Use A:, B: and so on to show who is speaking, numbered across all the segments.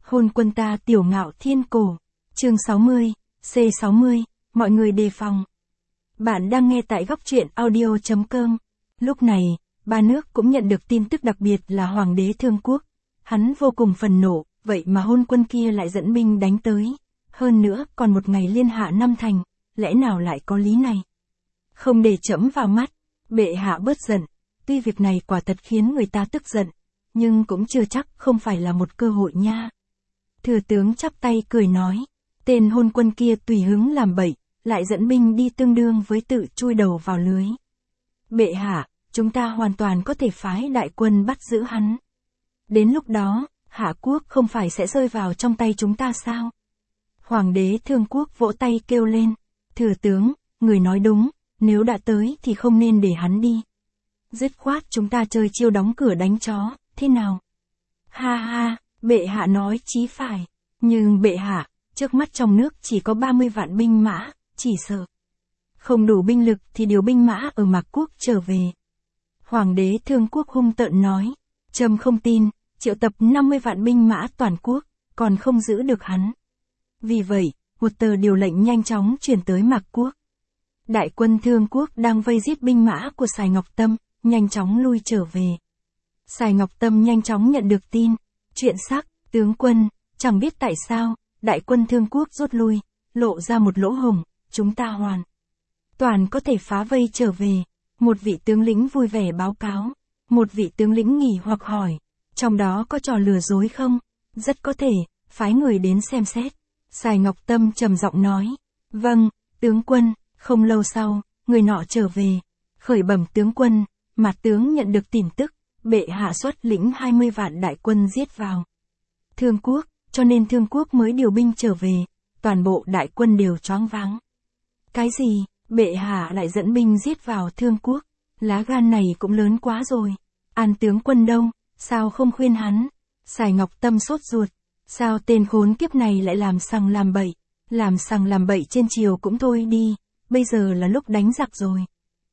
A: Hôn quân ta tiểu ngạo thiên cổ. Chương 60, C60, mọi người đề phòng. Bạn đang nghe tại góc truyện audio.com. Lúc này, ba nước cũng nhận được tin tức, đặc biệt là Hoàng đế Thương Quốc. Hắn vô cùng phần nộ, vậy mà hôn quân kia lại dẫn binh đánh tới. Hơn nữa, còn một ngày liên hạ năm thành, lẽ nào lại có lý này? Không để trẫm vào mắt, bệ hạ bớt giận. Tuy việc này quả thật khiến người ta tức giận, nhưng cũng chưa chắc không phải là một cơ hội nha. Thừa tướng chắp tay cười nói, tên hôn quân kia tùy hứng làm bậy, lại dẫn binh đi tương đương với tự chui đầu vào lưới. Bệ hạ, chúng ta hoàn toàn có thể phái đại quân bắt giữ hắn. Đến lúc đó, Hạ quốc không phải sẽ rơi vào trong tay chúng ta sao? Hoàng đế Thương Quốc vỗ tay kêu lên, thừa tướng, người nói đúng, nếu đã tới thì không nên để hắn đi. Dứt khoát chúng ta chơi chiêu đóng cửa đánh chó, thế nào? Ha ha, bệ hạ nói chí phải, nhưng bệ hạ, trước mắt trong nước chỉ có 30 vạn binh mã, chỉ sợ không đủ binh lực thì điều binh mã ở Mạc Quốc trở về. Hoàng đế Thương Quốc hung tợn nói, trẫm không tin, triệu tập 50 vạn binh mã toàn quốc, còn không giữ được hắn. Vì vậy, một tờ điều lệnh nhanh chóng chuyển tới Mạc Quốc. Đại quân Thương Quốc đang vây giết binh mã của Sài Ngọc Tâm, nhanh chóng lui trở về. Sài Ngọc Tâm nhanh chóng nhận được tin, chuyện sắc, tướng quân, chẳng biết tại sao, đại quân Thương Quốc rút lui, lộ ra một lỗ hổng, chúng ta hoàn toàn có thể phá vây trở về. Một vị tướng lĩnh vui vẻ báo cáo, một vị tướng lĩnh nghỉ hoặc hỏi, trong đó có trò lừa dối không? Rất có thể, phái người đến xem xét. Sài Ngọc Tâm trầm giọng nói, vâng, tướng quân. Không lâu sau, người nọ trở về, khởi bẩm tướng quân, Mạt tướng nhận được tin tức, bệ hạ xuất lĩnh 20 vạn đại quân giết vào Thương Quốc, cho nên Thương Quốc mới điều binh trở về, toàn bộ đại quân đều choáng váng. Cái gì, bệ hạ lại dẫn binh giết vào Thương Quốc, lá gan này cũng lớn quá rồi. An tướng quân đâu, sao không khuyên hắn? Sài Ngọc Tâm sốt ruột, sao tên khốn kiếp này lại làm sằng làm bậy trên triều cũng thôi đi. Bây giờ là lúc đánh giặc rồi.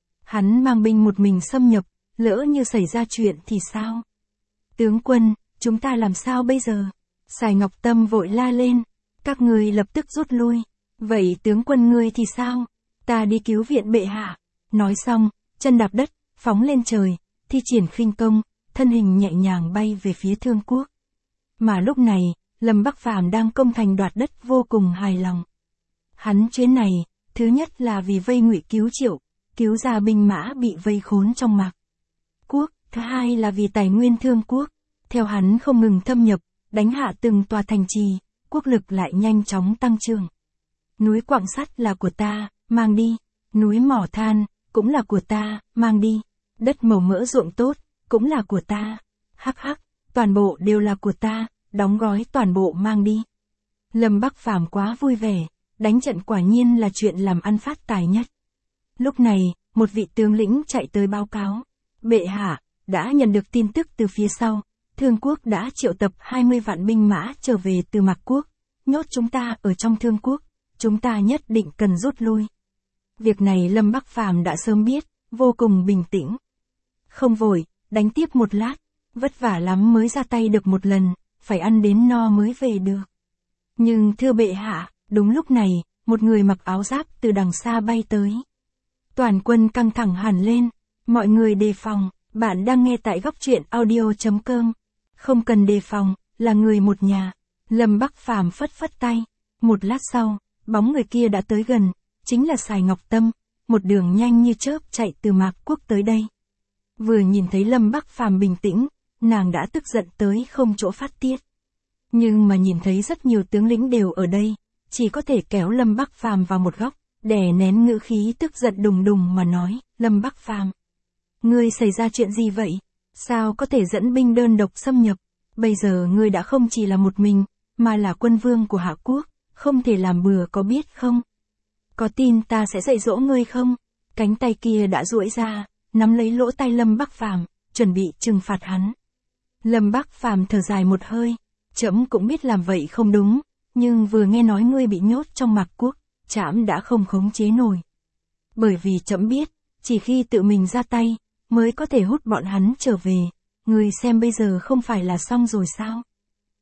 A: Hắn mang binh một mình xâm nhập, lỡ như xảy ra chuyện thì sao? Tướng quân, chúng ta làm sao bây giờ? Sài Ngọc Tâm vội la lên, các người lập tức rút lui. Vậy tướng quân ngươi thì sao? Ta đi cứu viện bệ hạ. Nói xong, chân đạp đất, phóng lên trời, thi triển khinh công, thân hình nhẹ nhàng bay về phía Thương Quốc. Mà lúc này, Lâm Bắc Phàm đang công thành đoạt đất vô cùng hài lòng. Hắn chuyến này, thứ nhất là vì vây Ngụy cứu Triệu, cứu ra binh mã bị vây khốn trong Mạc Quốc, thứ hai là vì tài nguyên Thương Quốc. Theo hắn không ngừng thâm nhập, đánh hạ từng tòa thành trì, quốc lực lại nhanh chóng tăng trưởng. Núi quặng sắt là của ta, mang đi. Núi mỏ than, cũng là của ta, mang đi. Đất màu mỡ ruộng tốt, cũng là của ta. Hắc hắc, toàn bộ đều là của ta, đóng gói toàn bộ mang đi. Lâm Bắc Phàm quá vui vẻ. Đánh trận quả nhiên là chuyện làm ăn phát tài nhất. Lúc này, một vị tướng lĩnh chạy tới báo cáo. Bệ hạ, đã nhận được tin tức từ phía sau. Thương Quốc đã triệu tập 20 vạn binh mã trở về từ Mạc Quốc. Nhốt chúng ta ở trong Thương Quốc. Chúng ta nhất định cần rút lui. Việc này Lâm Bắc Phàm đã sớm biết, vô cùng bình tĩnh. Không vội, đánh tiếp một lát. Vất vả lắm mới ra tay được một lần, phải ăn đến no mới về được. Nhưng thưa bệ hạ, đúng lúc này, một người mặc áo giáp từ đằng xa bay tới. Toàn quân căng thẳng hẳn lên, mọi người đề phòng, bạn đang nghe tại góc truyện audio.com. Không cần đề phòng, là người một nhà. Lâm Bắc Phàm phất phất tay. Một lát sau, bóng người kia đã tới gần, chính là Sài Ngọc Tâm, một đường nhanh như chớp chạy từ Mạc Quốc tới đây. Vừa nhìn thấy Lâm Bắc Phàm bình tĩnh, nàng đã tức giận tới không chỗ phát tiết. Nhưng mà nhìn thấy rất nhiều tướng lĩnh đều ở đây, chỉ có thể kéo Lâm Bắc Phàm vào một góc, đè nén ngữ khí tức giận đùng đùng mà nói, Lâm Bắc Phàm, ngươi xảy ra chuyện gì vậy? Sao có thể dẫn binh đơn độc xâm nhập? Bây giờ ngươi đã không chỉ là một mình, mà là quân vương của Hạ Quốc, không thể làm bừa có biết không? Có tin ta sẽ dạy dỗ ngươi không? Cánh tay kia đã duỗi ra, nắm lấy lỗ tai Lâm Bắc Phàm, chuẩn bị trừng phạt hắn. Lâm Bắc Phàm thở dài một hơi, trẫm cũng biết làm vậy không đúng. Nhưng vừa nghe nói ngươi bị nhốt trong Mạc Quốc, trẫm đã không khống chế nổi. Bởi vì trẫm biết, chỉ khi tự mình ra tay, mới có thể hút bọn hắn trở về. Ngươi xem bây giờ không phải là xong rồi sao?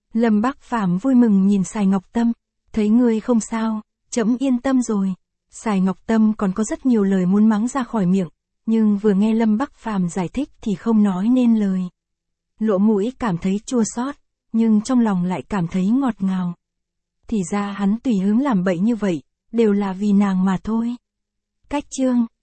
A: Lâm Bắc Phàm vui mừng nhìn Sài Ngọc Tâm, thấy ngươi không sao, trẫm yên tâm rồi. Sài Ngọc Tâm còn có rất nhiều lời muốn mắng ra khỏi miệng, nhưng vừa nghe Lâm Bắc Phàm giải thích thì không nói nên lời. Lỗ mũi cảm thấy chua xót, nhưng trong lòng lại cảm thấy ngọt ngào. Thì ra hắn tùy hứng làm bậy như vậy, đều là vì nàng mà thôi. Cách chương